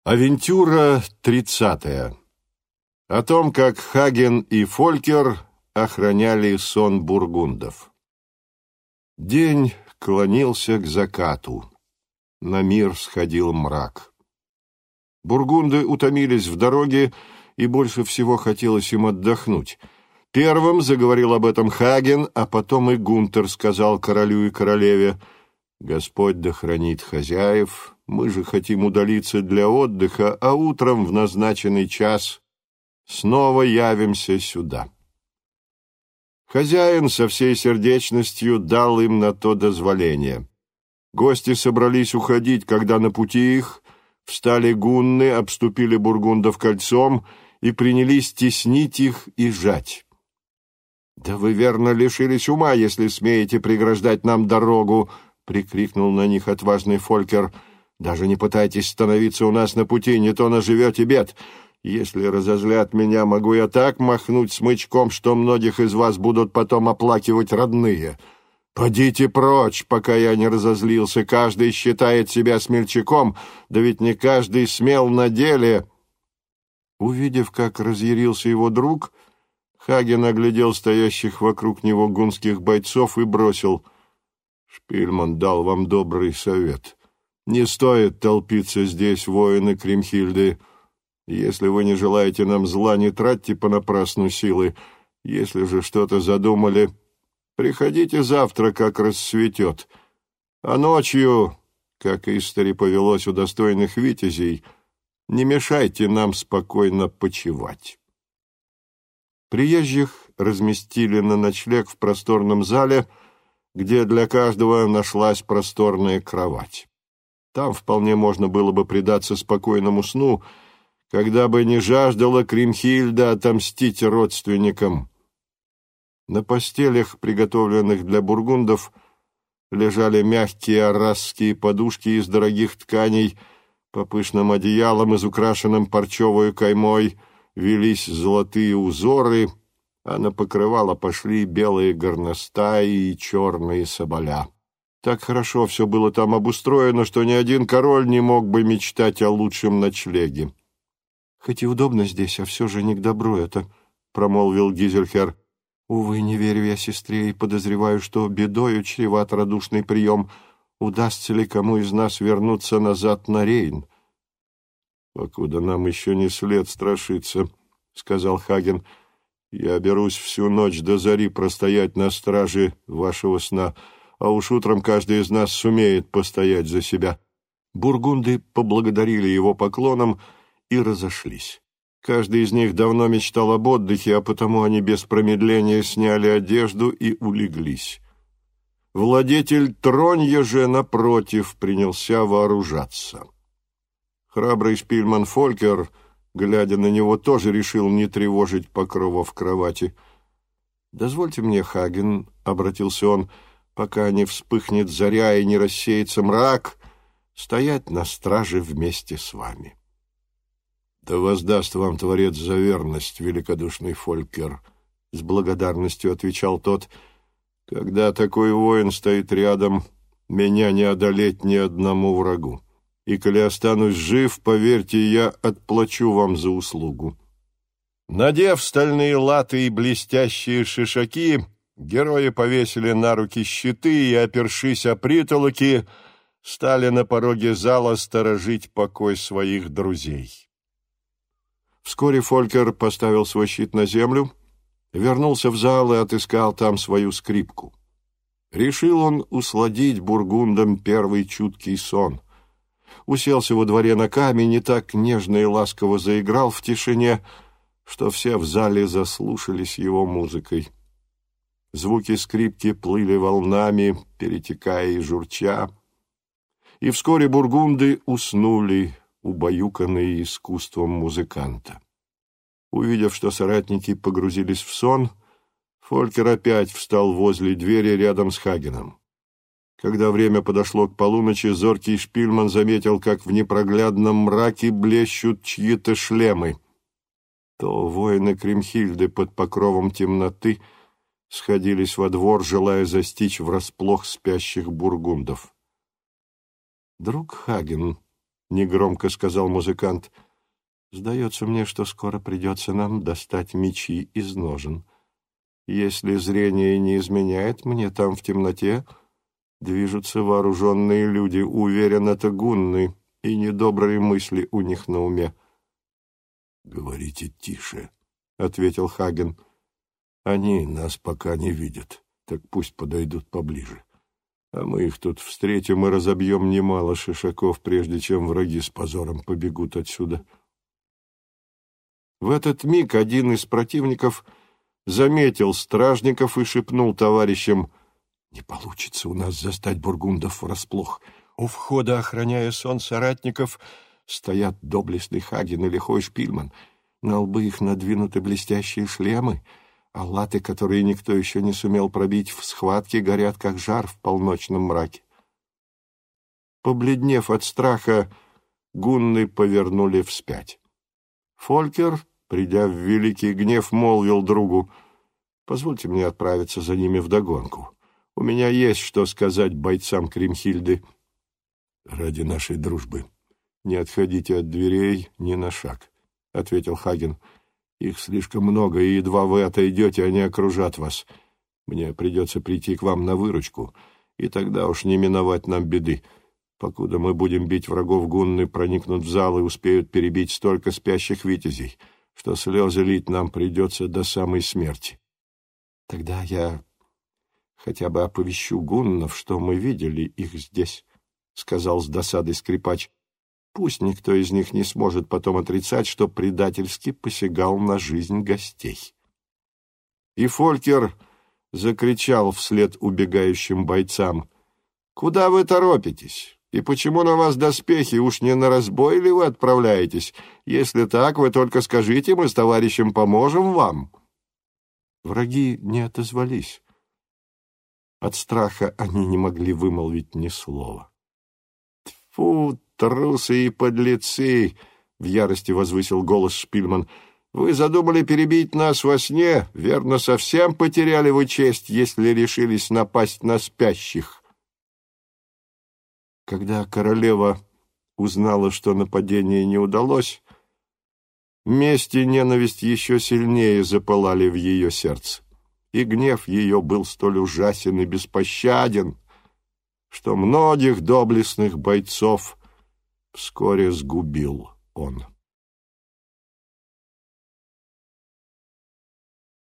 Авентюра 30. О том, как Хаген и Фолькер охраняли сон бургундов. День клонился к закату. На мир сходил мрак. Бургунды утомились в дороге, и больше всего хотелось им отдохнуть. Первым заговорил об этом Хаген, а потом и Гунтер сказал королю и королеве: «Господь да хранит хозяев, мы же хотим удалиться для отдыха, а утром в назначенный час снова явимся сюда». Хозяин со всей сердечностью дал им на то дозволение. Гости собрались уходить, когда на пути их встали гунны, обступили бургундов кольцом и принялись теснить их и жать. «Да вы, верно, лишились ума, если смеете преграждать нам дорогу!» — прикрикнул на них отважный Фолькер. «Даже не пытайтесь становиться у нас на пути, не то наживете бед. Если разозлят меня, могу я так махнуть смычком, что многих из вас будут потом оплакивать родные. Подите прочь, пока я не разозлился. Каждый считает себя смельчаком, да ведь не каждый смел на деле». Увидев, как разъярился его друг, Хаген оглядел стоящих вокруг него гунских бойцов и бросил: «Шпильман дал вам добрый совет. Не стоит толпиться здесь, воины Кримхильды. Если вы не желаете нам зла, не тратьте понапрасну силы. Если же что-то задумали, приходите завтра, как рассветет. А ночью, как истори повелось у достойных витязей, не мешайте нам спокойно почивать». Приезжих разместили на ночлег в просторном зале, где для каждого нашлась просторная кровать. Там вполне можно было бы предаться спокойному сну, когда бы не жаждала Кримхильда отомстить родственникам. На постелях, приготовленных для бургундов, лежали мягкие аррасские подушки из дорогих тканей, по пышным одеялам, изукрашенным парчевой каймой, велись золотые узоры, а на покрывало пошли белые горностаи и черные соболя. Так хорошо все было там обустроено, что ни один король не мог бы мечтать о лучшем ночлеге. «Хоть и удобно здесь, а все же не к добру это», — промолвил Гизельхер. «Увы, не верю я сестре и подозреваю, что бедою чреват радушный прием. Удастся ли кому из нас вернуться назад на Рейн?» «Покуда нам еще не след страшиться», — сказал Хаген. «Я берусь всю ночь до зари простоять на страже вашего сна, а уж утром каждый из нас сумеет постоять за себя». Бургунды поблагодарили его поклоном и разошлись. Каждый из них давно мечтал об отдыхе, а потому они без промедления сняли одежду и улеглись. Владетель Тронья же, напротив, принялся вооружаться. Храбрый шпильман Фолькер, глядя на него, тоже решил не тревожить покрова в кровати. «Дозвольте мне, Хаген, — обратился он, — пока не вспыхнет заря и не рассеется мрак, стоять на страже вместе с вами». «Да воздаст вам Творец за верность, великодушный Фолькер», — с благодарностью отвечал тот. «Когда такой воин стоит рядом, меня не одолеть ни одному врагу. И коли останусь жив, поверьте, я отплачу вам за услугу». Надев стальные латы и блестящие шишаки, герои повесили на руки щиты и, опершись о притолоки, стали на пороге зала сторожить покой своих друзей. Вскоре Фолькер поставил свой щит на землю, вернулся в зал и отыскал там свою скрипку. Решил он усладить бургундам первый чуткий сон. Уселся во дворе на камень и так нежно и ласково заиграл в тишине, что все в зале заслушались его музыкой. Звуки скрипки плыли волнами, перетекая и журча, и вскоре бургунды уснули, убаюканные искусством музыканта. Увидев, что соратники погрузились в сон, Фолькер опять встал возле двери рядом с Хагеном. Когда время подошло к полуночи, зоркий шпильман заметил, как в непроглядном мраке блещут чьи-то шлемы. То воины Кримхильды под покровом темноты сходились во двор, желая застичь врасплох спящих бургундов. «Друг Хаген», негромко сказал музыкант. «Сдается мне, что скоро придется нам достать мечи из ножен. Если зрение не изменяет мне, там в темноте движутся вооруженные люди. Уверен, это гунны, и недобрые мысли у них на уме». «Говорите тише», — ответил Хаген. «Они нас пока не видят, так пусть подойдут поближе. А мы их тут встретим и разобьем немало шишаков, прежде чем враги с позором побегут отсюда». В этот миг один из противников заметил стражников и шепнул товарищам: «Не получится у нас застать бургундов врасплох. У входа, охраняя сон соратников, стоят доблестный Хаген и лихой Шпильман. На лбы их надвинуты блестящие шлемы, а латы, которые никто еще не сумел пробить в схватке, горят, как жар в полночном мраке». Побледнев от страха, гунны повернули вспять. Фолькер, придя в великий гнев, молвил другу: «Позвольте мне отправиться за ними вдогонку. У меня есть что сказать бойцам Кримхильды». «Ради нашей дружбы не отходите от дверей ни на шаг», — ответил Хаген. «Их слишком много, и едва вы отойдете, они окружат вас. Мне придется прийти к вам на выручку, и тогда уж не миновать нам беды. Покуда мы будем бить врагов, гунны проникнут в зал и успеют перебить столько спящих витязей, что слезы лить нам придется до самой смерти. Тогда я хотя бы оповещу гуннов, что мы видели их здесь», — сказал с досадой скрипач. «Пусть никто из них не сможет потом отрицать, что предательски посягал на жизнь гостей». И Фолькер закричал вслед убегающим бойцам: «Куда вы торопитесь? И почему на вас доспехи? Уж не на разбой ли вы отправляетесь? Если так, вы только скажите, мы с товарищем поможем вам». Враги не отозвались. От страха они не могли вымолвить ни слова. «Тьфу, трусы и подлецы!» — в ярости возвысил голос Шпильман. «Вы задумали перебить нас во сне? Верно, совсем потеряли вы честь, если решились напасть на спящих». Когда королева узнала, что нападение не удалось, месть и ненависть еще сильнее запылали в ее сердце, и гнев ее был столь ужасен и беспощаден, что многих доблестных бойцов вскоре сгубил он.